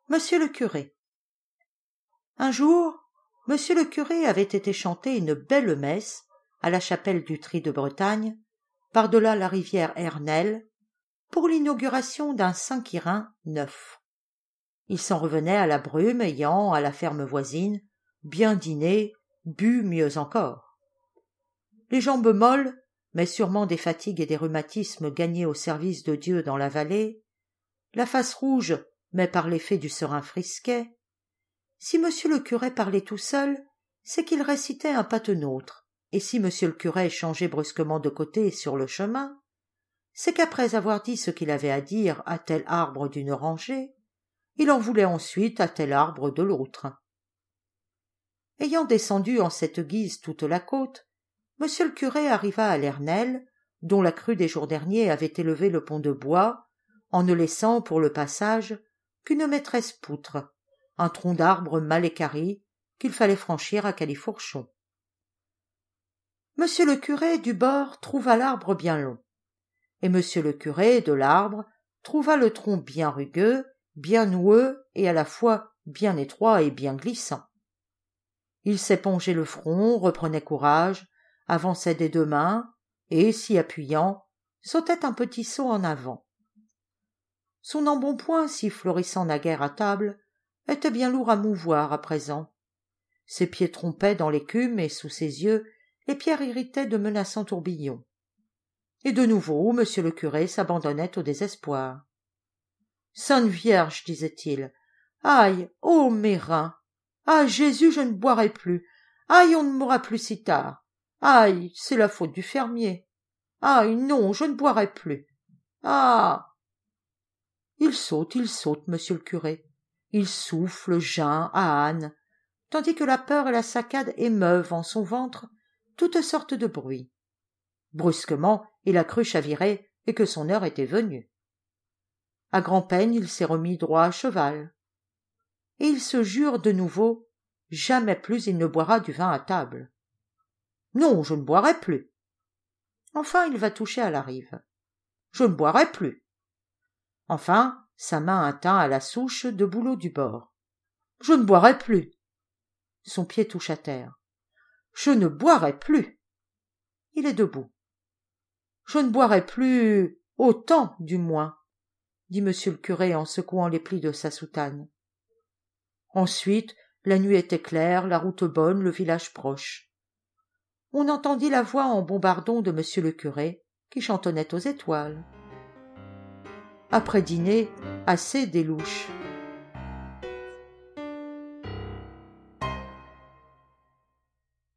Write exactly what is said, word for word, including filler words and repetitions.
Monsieur le curé. Un jour, monsieur le curé avait été chanter une belle messe à la chapelle du Tri de Bretagne, par-delà la rivière Ernelle, pour l'inauguration d'un Saint-Quirin neuf. Il s'en revenait à la brume, ayant, à la ferme voisine, bien dîné, bu mieux encore. Les jambes molles, mais sûrement des fatigues et des rhumatismes gagnés au service de Dieu dans la vallée, la face rouge, mais par l'effet du serin frisquet. Si monsieur le curé parlait tout seul, c'est qu'il récitait un patenôtre, et si monsieur le curé changeait brusquement de côté sur le chemin, c'est qu'après avoir dit ce qu'il avait à dire à tel arbre d'une rangée, il en voulait ensuite à tel arbre de l'autre. Ayant descendu en cette guise toute la côte, monsieur le curé arriva à l'Ernelle, dont la crue des jours derniers avait élevé le pont de bois, en ne laissant pour le passage qu'une maîtresse poutre, un tronc d'arbre mal équarri qu'il fallait franchir à califourchon. Monsieur le curé du bord trouva l'arbre bien long, et monsieur le curé de l'arbre trouva le tronc bien rugueux, bien noueux et à la fois bien étroit et bien glissant. Il s'épongeait le front, reprenait courage, avançait des deux mains, et, s'y appuyant, sautait un petit saut en avant. Son embonpoint, si florissant naguère à table, était bien lourd à mouvoir à présent. Ses pieds trompaient dans l'écume, et sous ses yeux, les pierres irritaient de menaçants tourbillons. Et de nouveau, monsieur le curé s'abandonnait au désespoir. « Sainte Vierge, disait-il, aïe, ô mes reins! Ah, Jésus, je ne boirai plus! Aïe, on ne mourra plus si tard! Aïe, c'est la faute du fermier! Aïe, non, je ne boirai plus! Ah !» Il saute, il saute, monsieur le curé. Il souffle, geint, âne, tandis que la peur et la saccade émeuvent en son ventre toutes sortes de bruits. Brusquement, il a cru chavirer et que son heure était venue. À grand-peine, il s'est remis droit à cheval. Et il se jure de nouveau, jamais plus il ne boira du vin à table. Non, je ne boirai plus. Enfin, il va toucher à la rive. Je ne boirai plus. Enfin, sa main atteint à la souche de bouleau du bord. Je ne boirai plus. Son pied touche à terre. Je ne boirai plus. Il est debout. Je ne boirai plus autant, du moins, dit monsieur le curé en secouant les plis de sa soutane. Ensuite, la nuit était claire, la route bonne, le village proche. On entendit la voix en bombardon de monsieur le curé, qui chantonnait aux étoiles. Après dîner, assez des louches.